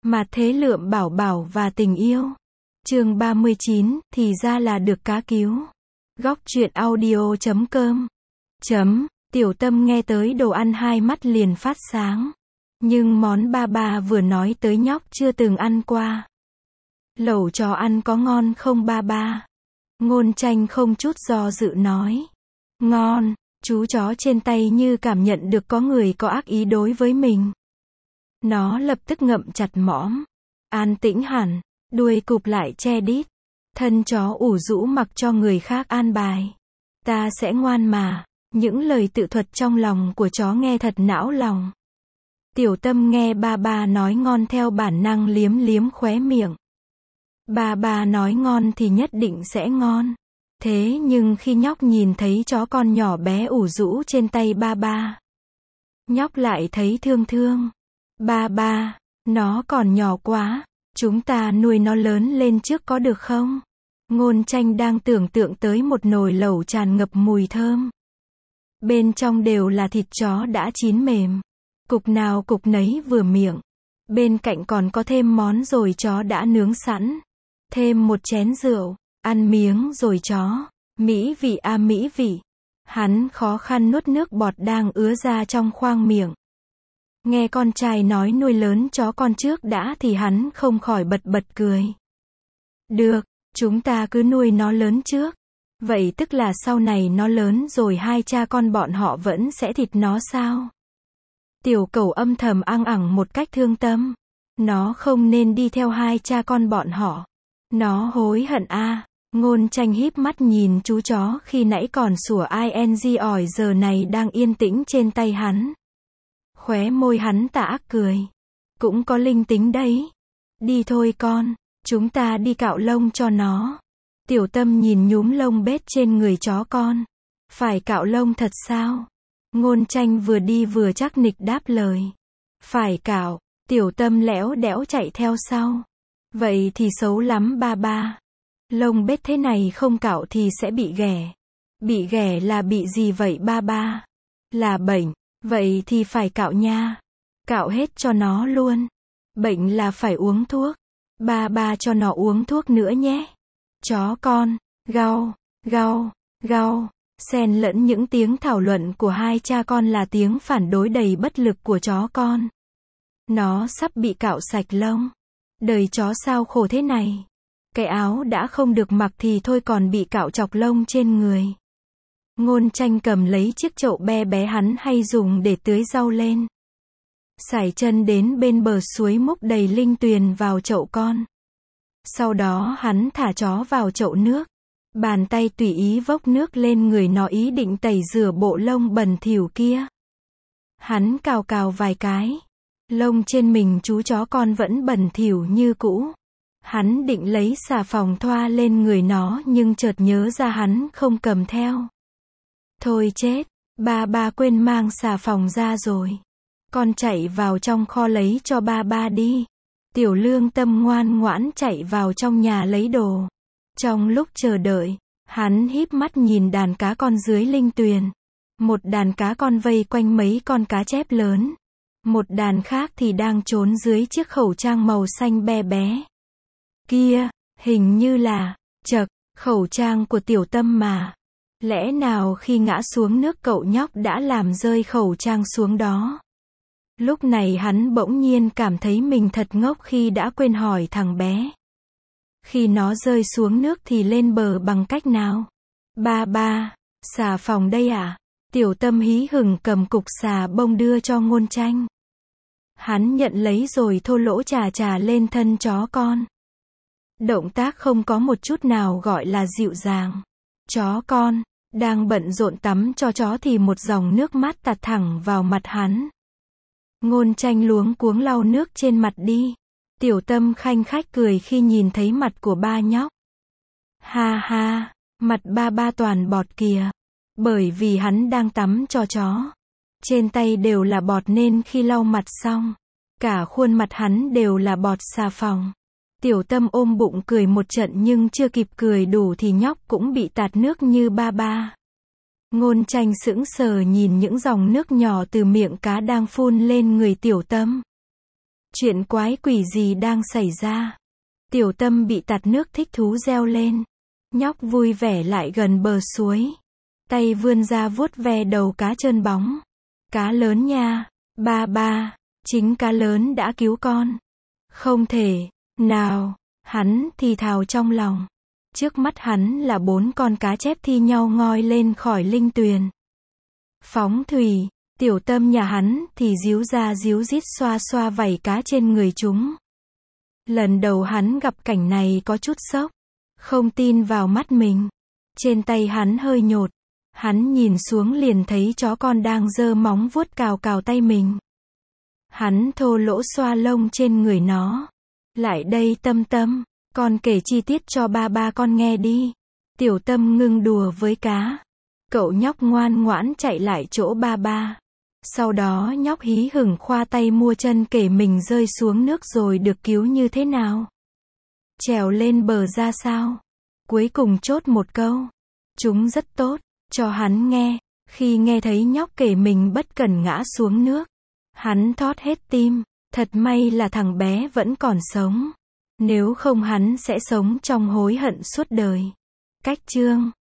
Mà thế lượm bảo bảo và tình yêu. Chương 39, thì ra là được cá cứu. Góc truyện audio.com. Tiểu Tâm nghe tới đồ ăn hai mắt liền phát sáng. Nhưng món ba vừa nói tới nhóc chưa từng ăn qua. Lẩu chó ăn có ngon không ba? Ngôn Tranh không chút do dự nói. Ngon, chú chó trên tay như cảm nhận được có người có ác ý đối với mình. Nó lập tức ngậm chặt mõm. An tĩnh hẳn, đuôi cụp lại che đít. Thân chó ủ rũ mặc cho người khác an bài. Ta sẽ ngoan mà. Những lời tự thuật trong lòng của chó nghe thật não lòng. Tiểu Tâm nghe ba nói ngon theo bản năng liếm liếm khóe miệng. Ba nói ngon thì nhất định sẽ ngon. Thế nhưng khi nhóc nhìn thấy chó con nhỏ bé ủ rũ trên tay ba, nhóc lại thấy thương. Ba, nó còn nhỏ quá, chúng ta nuôi nó lớn lên trước có được không? Ngôn Tranh đang tưởng tượng tới một nồi lẩu tràn ngập mùi thơm. Bên trong đều là thịt chó đã chín mềm. Cục nào cục nấy vừa miệng. Bên cạnh còn có thêm món rồi chó đã nướng sẵn. Thêm một chén rượu. Ăn miếng rồi chó. Mỹ vị à mỹ vị. Hắn khó khăn nuốt nước bọt đang ứa ra trong khoang miệng. Nghe con trai nói nuôi lớn chó con trước đã thì hắn không khỏi bật cười. Được, chúng ta cứ nuôi nó lớn trước. Vậy tức là sau này nó lớn rồi hai cha con bọn họ vẫn sẽ thịt nó sao? Tiểu Cẩu âm thầm ăng ẳng một cách thương tâm. Nó không nên đi theo hai cha con bọn họ. Nó hối hận a. Ngôn Tranh híp mắt nhìn chú chó khi nãy còn sủa ing ỏi giờ này đang yên tĩnh trên tay hắn. Khóe môi hắn tà ác cười. Cũng có linh tính đấy. Đi thôi con, chúng ta đi cạo lông cho nó. Tiểu Tâm nhìn nhúm lông bết trên người chó con. Phải cạo lông thật sao? Ngôn Tranh vừa đi vừa chắc nịch đáp lời. Phải cạo. Tiểu Tâm lẽo đẽo chạy theo sau. Vậy thì xấu lắm ba. Lông bết thế này không cạo thì sẽ bị ghẻ. Bị ghẻ là bị gì vậy ba? Là bệnh. Vậy thì phải cạo nha. Cạo hết cho nó luôn. Bệnh là phải uống thuốc. Ba cho nó uống thuốc nữa nhé. Chó con, gau, xen lẫn những tiếng thảo luận của hai cha con là tiếng phản đối đầy bất lực của chó con. Nó sắp bị cạo sạch lông. Đời chó sao khổ thế này. Cái áo đã không được mặc thì thôi còn bị cạo chọc lông trên người. Ngôn Tranh cầm lấy chiếc chậu be bé hắn hay dùng để tưới rau lên. Sải chân đến bên bờ suối múc đầy linh tuyền vào chậu con. Sau đó hắn thả chó vào chậu nước. Bàn tay tùy ý vốc nước lên người nó ý định tẩy rửa bộ lông bẩn thỉu kia. Hắn cào vài cái. Lông trên mình chú chó con vẫn bẩn thỉu như cũ. Hắn định lấy xà phòng thoa lên người nó nhưng chợt nhớ ra hắn không cầm theo. Thôi chết, ba quên mang xà phòng ra rồi. Con chạy vào trong kho lấy cho ba đi. Tiểu Lương Tâm ngoan ngoãn chạy vào trong nhà lấy đồ. Trong lúc chờ đợi, hắn híp mắt nhìn đàn cá con dưới linh tuyền. Một đàn cá con vây quanh mấy con cá chép lớn. Một đàn khác thì đang trốn dưới chiếc khẩu trang màu xanh be bé. Kia, hình như là, khẩu trang của Tiểu Tâm mà. Lẽ nào khi ngã xuống nước cậu nhóc đã làm rơi khẩu trang xuống đó? Lúc này hắn bỗng nhiên cảm thấy mình thật ngốc khi đã quên hỏi thằng bé. Khi nó rơi xuống nước thì lên bờ bằng cách nào? Ba, xà phòng đây à? Tiểu Tâm hí hửng cầm cục xà bông đưa cho Ngôn Tranh. Hắn nhận lấy rồi thô lỗ chà lên thân chó con. Động tác không có một chút nào gọi là dịu dàng. Chó con đang bận rộn tắm cho chó thì một dòng nước mắt tạt thẳng vào mặt hắn. Ngôn Tranh luống cuống lau nước trên mặt đi. Tiểu Tâm khanh khách cười khi nhìn thấy mặt của ba nhóc. Ha, mặt ba toàn bọt kìa. Bởi vì hắn đang tắm cho chó. Trên tay đều là bọt nên khi lau mặt xong, cả khuôn mặt hắn đều là bọt xà phòng. Tiểu Tâm ôm bụng cười một trận nhưng chưa kịp cười đủ thì nhóc cũng bị tạt nước như ba. Ngôn Tranh sững sờ nhìn những dòng nước nhỏ từ miệng cá đang phun lên người Tiểu Tâm. Chuyện quái quỷ gì đang xảy ra? Tiểu Tâm bị tạt nước thích thú reo lên. Nhóc vui vẻ lại gần bờ suối. Tay vươn ra vuốt ve đầu cá trơn bóng. Cá lớn nha, ba ba, chính cá lớn đã cứu con. Không thể, nào, hắn thì thào trong lòng. Trước mắt hắn là 4 con cá chép thi nhau ngoi lên khỏi linh tuyền. Phóng thủy, Tiểu Tâm nhà hắn thì díu ra díu dít xoa xoa vảy cá trên người chúng. Lần đầu hắn gặp cảnh này có chút sốc, không tin vào mắt mình. Trên tay hắn hơi nhột, hắn nhìn xuống liền thấy chó con đang giơ móng vuốt cào cào tay mình. Hắn thô lỗ xoa lông trên người nó. Lại đây Tâm Tâm, con kể chi tiết cho ba ba con nghe đi. Tiểu Tâm ngưng đùa với cá. Cậu nhóc ngoan ngoãn chạy lại chỗ ba ba. Sau đó nhóc hí hửng khoa tay mua chân kể mình rơi xuống nước rồi được cứu như thế nào. Trèo lên bờ ra sao. Cuối cùng chốt một câu. Chúng rất tốt, cho hắn nghe. Khi nghe thấy nhóc kể mình bất cẩn ngã xuống nước, hắn thót hết tim. Thật may là thằng bé vẫn còn sống. Nếu không hắn sẽ sống trong hối hận suốt đời. Cách chương